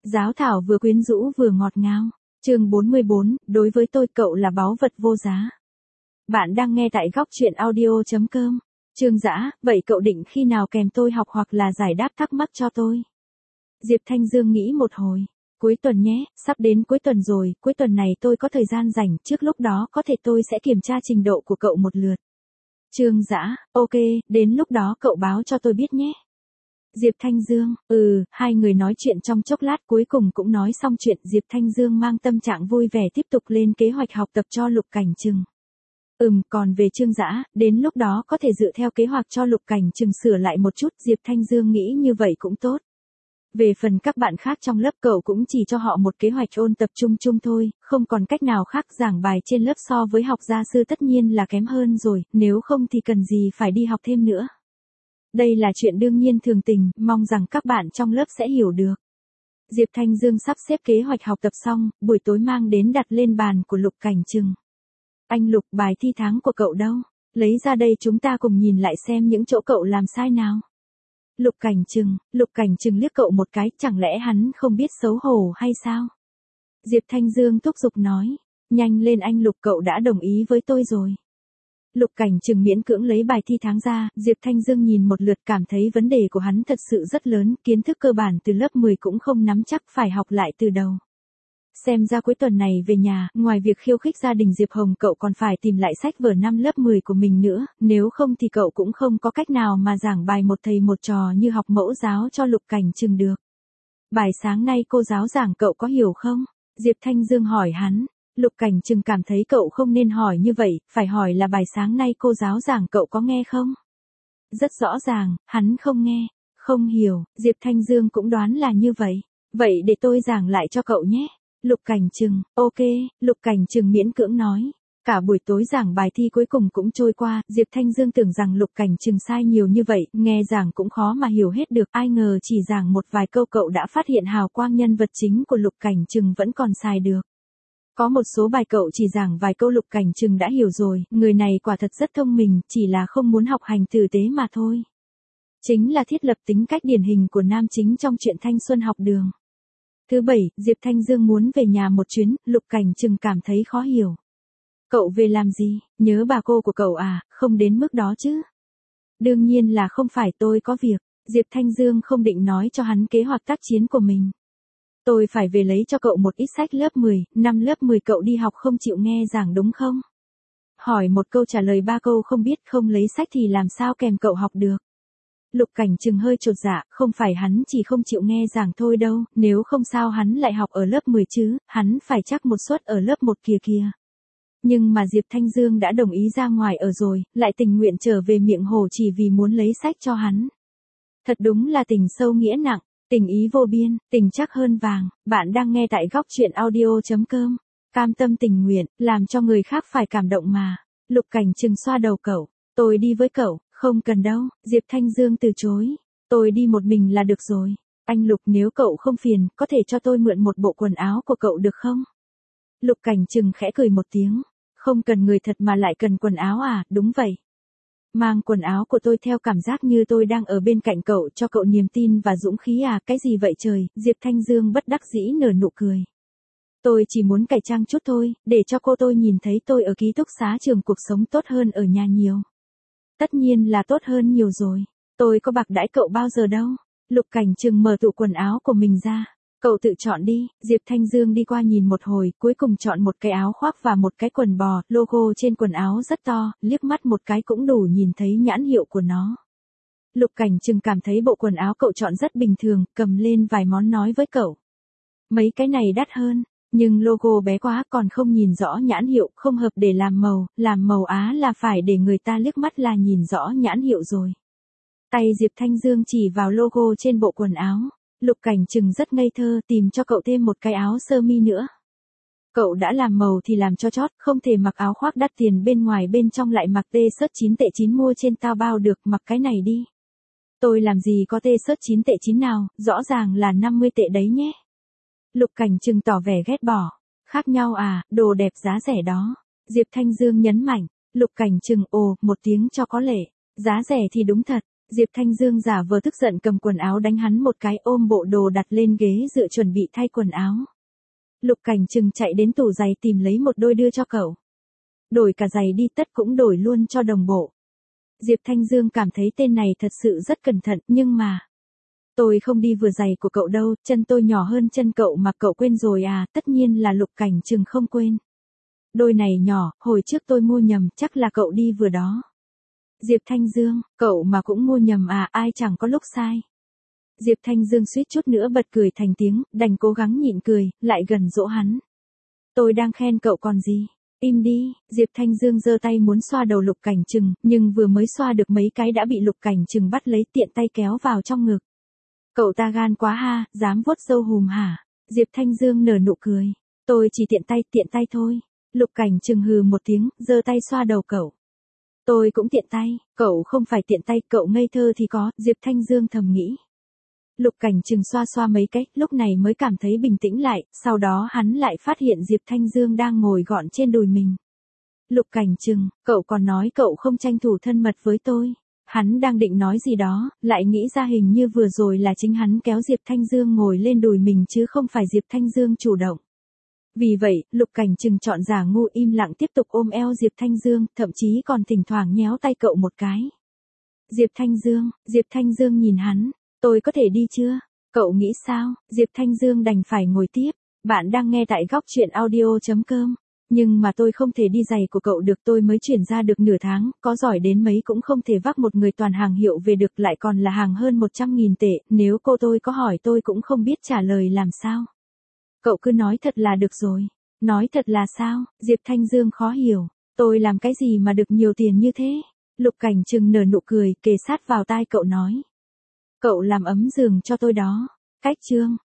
Giáo thảo vừa quyến rũ vừa ngọt ngào. Chương 44, đối với tôi cậu là báu vật vô giá. Bạn đang nghe tại góc truyện audio.com. Trương Dã, vậy cậu định khi nào kèm tôi học hoặc là giải đáp thắc mắc cho tôi? Diệp Thanh Dương nghĩ một hồi. Cuối tuần nhé, sắp đến cuối tuần rồi, cuối tuần này tôi có thời gian rảnh, trước lúc đó có thể tôi sẽ kiểm tra trình độ của cậu một lượt. Trương Dã, ok, đến lúc đó cậu báo cho tôi biết nhé. Diệp Thanh Dương, hai người nói chuyện trong chốc lát cuối cùng cũng nói xong chuyện. Diệp Thanh Dương mang tâm trạng vui vẻ tiếp tục lên kế hoạch học tập cho Lục Cảnh Trừng. Còn về Trương Dã, đến lúc đó có thể dựa theo kế hoạch cho Lục Cảnh Trừng sửa lại một chút. Diệp Thanh Dương nghĩ như vậy cũng tốt. Về phần các bạn khác trong lớp cậu cũng chỉ cho họ một kế hoạch ôn tập chung chung thôi, không còn cách nào khác. Giảng bài trên lớp so với học gia sư tất nhiên là kém hơn rồi, nếu không thì cần gì phải đi học thêm nữa. Đây là chuyện đương nhiên thường tình, mong rằng các bạn trong lớp sẽ hiểu được. Diệp Thanh Dương sắp xếp kế hoạch học tập xong, buổi tối mang đến đặt lên bàn của Lục Cảnh Trừng. Anh Lục, bài thi tháng của cậu đâu? Lấy ra đây chúng ta cùng nhìn lại xem những chỗ cậu làm sai nào. Lục Cảnh Trừng liếc cậu một cái, chẳng lẽ hắn không biết xấu hổ hay sao? Diệp Thanh Dương thúc giục nói, nhanh lên anh Lục, cậu đã đồng ý với tôi rồi. Lục Cảnh Trừng miễn cưỡng lấy bài thi tháng ra, Diệp Thanh Dương nhìn một lượt cảm thấy vấn đề của hắn thật sự rất lớn, kiến thức cơ bản từ lớp 10 cũng không nắm chắc, phải học lại từ đầu. Xem ra cuối tuần này về nhà, ngoài việc khiêu khích gia đình Diệp Hồng cậu còn phải tìm lại sách vở năm lớp 10 của mình nữa, nếu không thì cậu cũng không có cách nào mà giảng bài một thầy một trò như học mẫu giáo cho Lục Cảnh Trừng được. Bài sáng nay cô giáo giảng cậu có hiểu không? Diệp Thanh Dương hỏi hắn. Lục Cảnh Trừng cảm thấy cậu không nên hỏi như vậy, phải hỏi là bài sáng nay cô giáo giảng cậu có nghe không? Rất rõ ràng, hắn không nghe, không hiểu. Diệp Thanh Dương cũng đoán là như vậy. Vậy để tôi giảng lại cho cậu nhé. Lục Cảnh Trừng, ok, Lục Cảnh Trừng miễn cưỡng nói. Cả buổi tối giảng bài thi cuối cùng cũng trôi qua, Diệp Thanh Dương tưởng rằng Lục Cảnh Trừng sai nhiều như vậy, nghe giảng cũng khó mà hiểu hết được, ai ngờ chỉ giảng một vài câu cậu đã phát hiện hào quang nhân vật chính của Lục Cảnh Trừng vẫn còn xài được. Có một số bài cậu chỉ giảng vài câu Lục Cảnh Trừng đã hiểu rồi, người này quả thật rất thông minh, chỉ là không muốn học hành tử tế mà thôi. Chính là thiết lập tính cách điển hình của nam chính trong truyện thanh xuân học đường. Thứ bảy, Diệp Thanh Dương muốn về nhà một chuyến, Lục Cảnh Trừng cảm thấy khó hiểu. Cậu về làm gì, nhớ bà cô của cậu à, không đến mức đó chứ. Đương nhiên là không phải, tôi có việc. Diệp Thanh Dương không định nói cho hắn kế hoạch tác chiến của mình. Tôi phải về lấy cho cậu một ít sách lớp 10, năm lớp 10 cậu đi học không chịu nghe giảng đúng không? Hỏi một câu trả lời ba câu không biết, không lấy sách thì làm sao kèm cậu học được? Lục Cảnh Trừng hơi chột dạ, không phải hắn chỉ không chịu nghe giảng thôi đâu, nếu không sao hắn lại học ở lớp 10 chứ, hắn phải chắc một suất ở lớp 1 kìa. Nhưng mà Diệp Thanh Dương đã đồng ý ra ngoài ở rồi, lại tình nguyện trở về miệng hồ chỉ vì muốn lấy sách cho hắn. Thật đúng là tình sâu nghĩa nặng. Tình ý vô biên, tình chắc hơn vàng. Bạn đang nghe tại góc truyện audio.com. Cam tâm tình nguyện, làm cho người khác phải cảm động mà. Lục Cảnh Trừng xoa đầu cậu. Tôi đi với cậu, không cần đâu. Diệp Thanh Dương từ chối. Tôi đi một mình là được rồi. Anh Lục, nếu cậu không phiền, có thể cho tôi mượn một bộ quần áo của cậu được không? Lục Cảnh Trừng khẽ cười một tiếng. Không cần người thật mà lại cần quần áo à, đúng vậy. Mang quần áo của tôi theo cảm giác như tôi đang ở bên cạnh cậu, cho cậu niềm tin và dũng khí à, cái gì vậy trời? Diệp Thanh Dương bất đắc dĩ nở nụ cười. Tôi chỉ muốn cải trang chút thôi, để cho cô tôi nhìn thấy tôi ở ký túc xá trường cuộc sống tốt hơn ở nhà nhiều. Tất nhiên là tốt hơn nhiều rồi, tôi có bạc đãi cậu bao giờ đâu. Lục Cảnh Trừng mở tủ quần áo của mình ra. Cậu tự chọn đi. Diệp Thanh Dương đi qua nhìn một hồi, cuối cùng chọn một cái áo khoác và một cái quần bò, logo trên quần áo rất to, liếc mắt một cái cũng đủ nhìn thấy nhãn hiệu của nó. Lục Cảnh Trừng cảm thấy bộ quần áo cậu chọn rất bình thường, cầm lên vài món nói với cậu. Mấy cái này đắt hơn, nhưng logo bé quá còn không nhìn rõ nhãn hiệu, không hợp để làm màu á là phải để người ta liếc mắt là nhìn rõ nhãn hiệu rồi. Tay Diệp Thanh Dương chỉ vào logo trên bộ quần áo. Lục Cảnh Trừng rất ngây thơ, tìm cho cậu thêm một cái áo sơ mi nữa. Cậu đã làm màu thì làm cho chót, không thể mặc áo khoác đắt tiền bên ngoài bên trong lại mặc t-shirt 9 tệ 9 mua trên Taobao được, mặc cái này đi. Tôi làm gì có t-shirt 9 tệ 9 nào, rõ ràng là 50 tệ đấy nhé. Lục Cảnh Trừng tỏ vẻ ghét bỏ. Khác nhau à, đồ đẹp giá rẻ đó. Diệp Thanh Dương nhấn mạnh. Lục Cảnh Trừng ồ một tiếng cho có lệ. Giá rẻ thì đúng thật, Diệp Thanh Dương giả vờ tức giận cầm quần áo đánh hắn một cái, ôm bộ đồ đặt lên ghế dựa chuẩn bị thay quần áo. Lục Cảnh Trừng chạy đến tủ giày tìm lấy một đôi đưa cho cậu. Đổi cả giày đi tất cũng đổi luôn cho đồng bộ. Diệp Thanh Dương cảm thấy tên này thật sự rất cẩn thận, nhưng mà... Tôi không đi vừa giày của cậu đâu, chân tôi nhỏ hơn chân cậu mà cậu quên rồi à, tất nhiên là Lục Cảnh Trừng không quên. Đôi này nhỏ, hồi trước tôi mua nhầm, chắc là cậu đi vừa đó. Diệp Thanh Dương, cậu mà cũng mua nhầm à, ai chẳng có lúc sai. Diệp Thanh Dương suýt chút nữa bật cười thành tiếng, đành cố gắng nhịn cười, lại gần dỗ hắn. Tôi đang khen cậu còn gì. Im đi, Diệp Thanh Dương giơ tay muốn xoa đầu Lục Cảnh Trừng, nhưng vừa mới xoa được mấy cái đã bị Lục Cảnh Trừng bắt lấy tiện tay kéo vào trong ngực. Cậu ta gan quá ha, dám vuốt râu hùm hả? Diệp Thanh Dương nở nụ cười. Tôi chỉ tiện tay thôi. Lục Cảnh Trừng hừ một tiếng, giơ tay xoa đầu cậu. Tôi cũng tiện tay, cậu không phải tiện tay, cậu ngây thơ thì có, Diệp Thanh Dương thầm nghĩ. Lục Cảnh Trừng xoa xoa mấy cái, lúc này mới cảm thấy bình tĩnh lại, sau đó hắn lại phát hiện Diệp Thanh Dương đang ngồi gọn trên đùi mình. Lục Cảnh Trừng, cậu còn nói cậu không tranh thủ thân mật với tôi. Hắn đang định nói gì đó, lại nghĩ ra hình như vừa rồi là chính hắn kéo Diệp Thanh Dương ngồi lên đùi mình chứ không phải Diệp Thanh Dương chủ động. Vì vậy, Lục Cảnh Trừng chọn giả ngu im lặng tiếp tục ôm eo Diệp Thanh Dương, thậm chí còn thỉnh thoảng nhéo tay cậu một cái. Diệp Thanh Dương nhìn hắn, tôi có thể đi chưa? Cậu nghĩ sao? Diệp Thanh Dương đành phải ngồi tiếp. Bạn đang nghe tại góc truyện audio.com. Nhưng mà tôi không thể đi giày của cậu được, tôi mới chuyển ra được nửa tháng, có giỏi đến mấy cũng không thể vác một người toàn hàng hiệu về được, lại còn là hàng hơn 100.000 tệ, nếu cô tôi có hỏi tôi cũng không biết trả lời làm sao. Cậu cứ nói thật là được rồi. Nói thật là sao? Diệp Thanh Dương khó hiểu. Tôi làm cái gì mà được nhiều tiền như thế? Lục Cảnh Trừng nở nụ cười, kề sát vào tai cậu nói. Cậu làm ấm giường cho tôi đó. Cách chương.